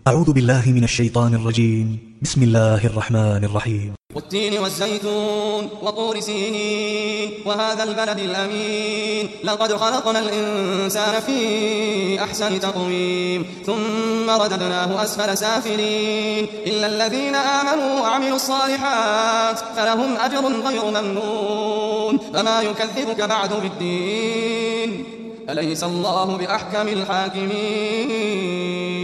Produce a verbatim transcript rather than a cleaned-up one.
أعوذ بالله من الشيطان الرجيم. بسم الله الرحمن الرحيم. والتين والزيتون وطور سينين وهذا البلد الأمين لقد خلقنا الإنسان في أحسن تقويم ثم رددناه أسفل سافلين إلا الذين آمنوا وعملوا الصالحات فلهم أجر غير ممنون فما يكذبك بعد بالدين أليس الله بأحكم الحاكمين.